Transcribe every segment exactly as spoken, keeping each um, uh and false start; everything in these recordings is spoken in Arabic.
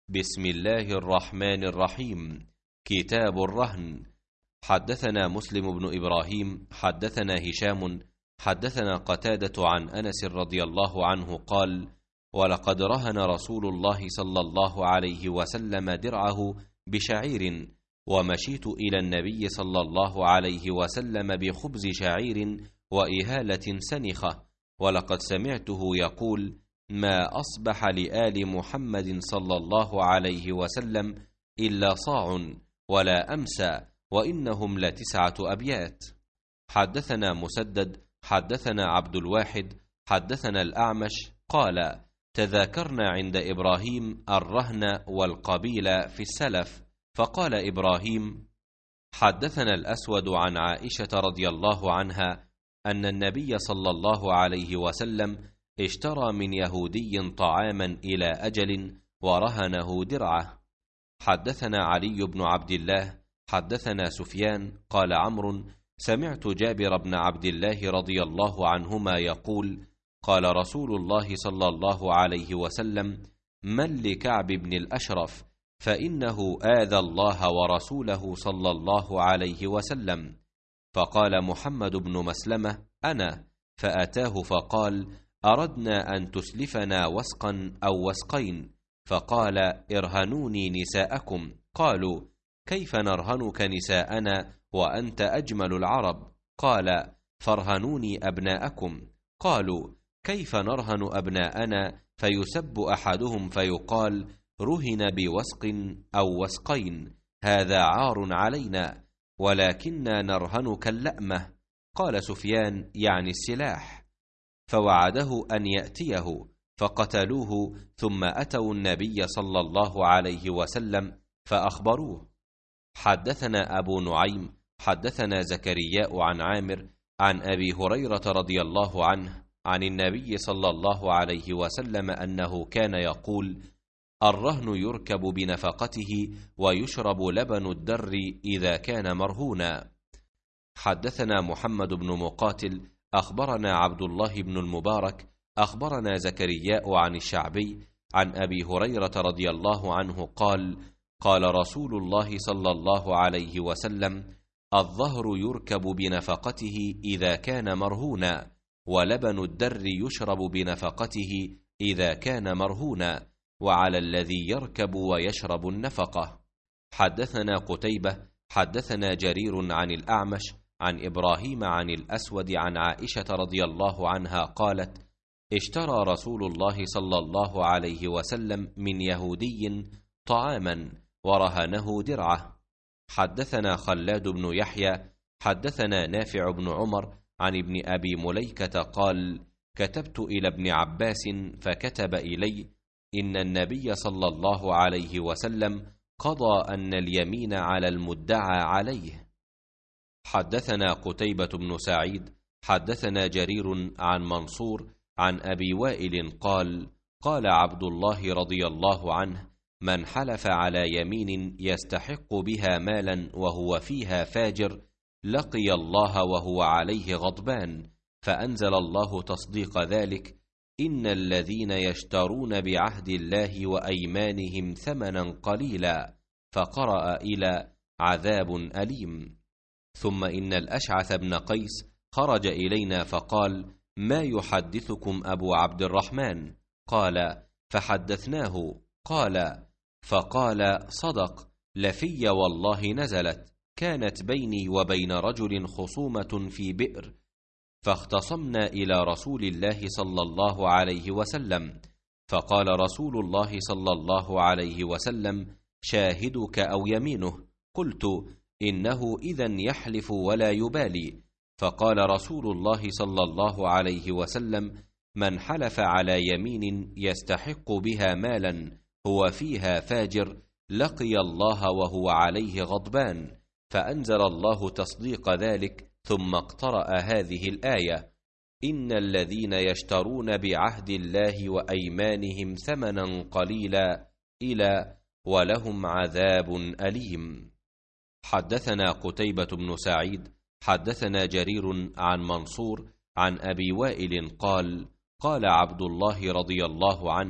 بسم الله الرحمن الرحيم. كتاب الرهن. حدثنا مسلم بن إبراهيم حدثنا هشام حدثنا قتادة عن أنس رضي الله عنه قال: ولقد رهن رسول الله صلى الله عليه وسلم درعه بشعير، ومشيت إلى النبي صلى الله عليه وسلم بخبز شعير وإهالة سنخة، ولقد سمعته يقول: ما أصبح لآل محمد صلى الله عليه وسلم إلا صاع ولا أمسى، وإنهم لتسعة أبيات. حدثنا مسدد حدثنا عبد الواحد حدثنا الأعمش قال: تذاكرنا عند إبراهيم الرهن والقبيل في السلف، فقال إبراهيم: حدثنا الأسود عن عائشة رضي الله عنها أن النبي صلى الله عليه وسلم اشترى من يهودي طعاما إلى أجل ورهنه درعه. حدثنا علي بن عبد الله حدثنا سفيان قال عمرو: سمعت جابر بن عبد الله رضي الله عنهما يقول: قال رسول الله صلى الله عليه وسلم: من لكعب بن الأشرف، فإنه آذى الله ورسوله صلى الله عليه وسلم. فقال محمد بن مسلمة: أنا. فأتاه فقال: أردنا أن تسلفنا وسقا أو وسقين، فقال: ارهنوني نساءكم. قالوا: كيف نرهنك نساءنا وأنت أجمل العرب؟ قال: فارهنوني أبناءكم. قالوا: كيف نرهن أبناءنا فيسب أحدهم فيقال: رهن بوسق أو وسقين، هذا عار علينا، ولكننا نرهنك اللأمة. قال سفيان يعني السلاح. فوعده أن يأتيه، فقتلوه، ثم أتوا النبي صلى الله عليه وسلم فأخبروه. حدثنا أبو نعيم حدثنا زكرياء عن عامر عن أبي هريرة رضي الله عنه عن النبي صلى الله عليه وسلم أنه كان يقول: الرهن يركب بنفقته ويشرب لبن الدر إذا كان مرهونا. حدثنا محمد بن مقاتل أخبرنا عبد الله بن المبارك أخبرنا زكرياء عن الشعبي عن أبي هريرة رضي الله عنه قال: قال رسول الله صلى الله عليه وسلم: الظهر يركب بنفقته إذا كان مرهونا، ولبن الدر يشرب بنفقته إذا كان مرهونا، وعلى الذي يركب ويشرب النفقة. حدثنا قتيبة حدثنا جرير عن الأعمش عن إبراهيم عن الأسود عن عائشة رضي الله عنها قالت: اشترى رسول الله صلى الله عليه وسلم من يهودي طعاما ورهنه درعه. حدثنا خلاد بن يحيى حدثنا نافع بن عمر عن ابن أبي مليكة قال: كتبت إلى ابن عباس فكتب إلي: إن النبي صلى الله عليه وسلم قضى أن اليمين على المدعى عليه. حدثنا قتيبة بن سعيد حدثنا جرير عن منصور عن أبي وائل قال: قال عبد الله رضي الله عنه: من حلف على يمين يستحق بها مالا وهو فيها فاجر لقي الله وهو عليه غضبان، فأنزل الله تصديق ذلك: إن الذين يشترون بعهد الله وأيمانهم ثمنا قليلا، فقرأ إلى عذاب أليم. ثم إن الأشعث بن قيس خرج إلينا فقال: ما يحدثكم أبو عبد الرحمن؟ قال: فحدثناه. قال: فقال: صدق، لفي والله نزلت، كانت بيني وبين رجل خصومة في بئر، فاختصمنا إلى رسول الله صلى الله عليه وسلم، فقال رسول الله صلى الله عليه وسلم: شاهدك أو يمينه؟ قلت: إنه إذن يحلف ولا يبالي. فقال رسول الله صلى الله عليه وسلم: من حلف على يمين يستحق بها مالا هو فيها فاجر لقي الله وهو عليه غضبان، فأنزل الله تصديق ذلك، ثم اقترأ هذه الآية: إن الذين يشترون بعهد الله وأيمانهم ثمنا قليلا إلى ولهم عذاب أليم. حدثنا قتيبة بن سعيد حدثنا جرير عن منصور عن أبي وائل قال: قال عبد الله رضي الله عنه: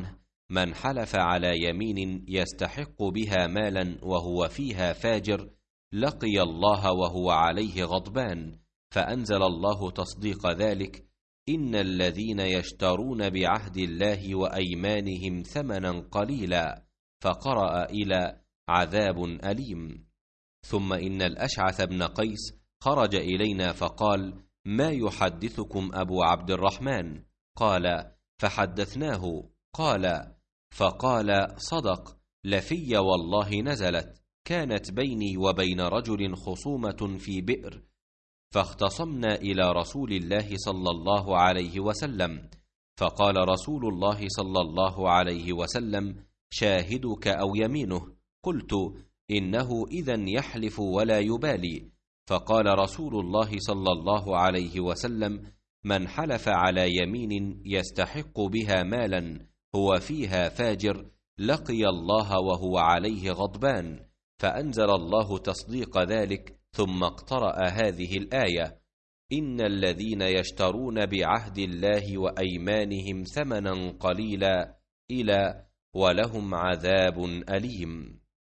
من حلف على يمين يستحق بها مالا وهو فيها فاجر لقي الله وهو عليه غضبان، فأنزل الله تصديق ذلك: إن الذين يشترون بعهد الله وأيمانهم ثمنا قليلا، فقرأ إلى عذاب أليم. ثم إن الأشعث بن قيس خرج إلينا فقال: ما يحدثكم أبو عبد الرحمن؟ قال: فحدثناه. قال: فقال: صدق، لفي والله نزلت، كانت بيني وبين رجل خصومة في بئر، فاختصمنا إلى رسول الله صلى الله عليه وسلم، فقال رسول الله صلى الله عليه وسلم: شاهدك أو يمينه؟ قلت: إنه إذن يحلف ولا يبالي. فقال رسول الله صلى الله عليه وسلم: من حلف على يمين يستحق بها مالا هو فيها فاجر لقي الله وهو عليه غضبان، فأنزل الله تصديق ذلك، ثم اقترأ هذه الآية: إن الذين يشترون بعهد الله وأيمانهم ثمنا قليلا إلى ولهم عذاب أليم.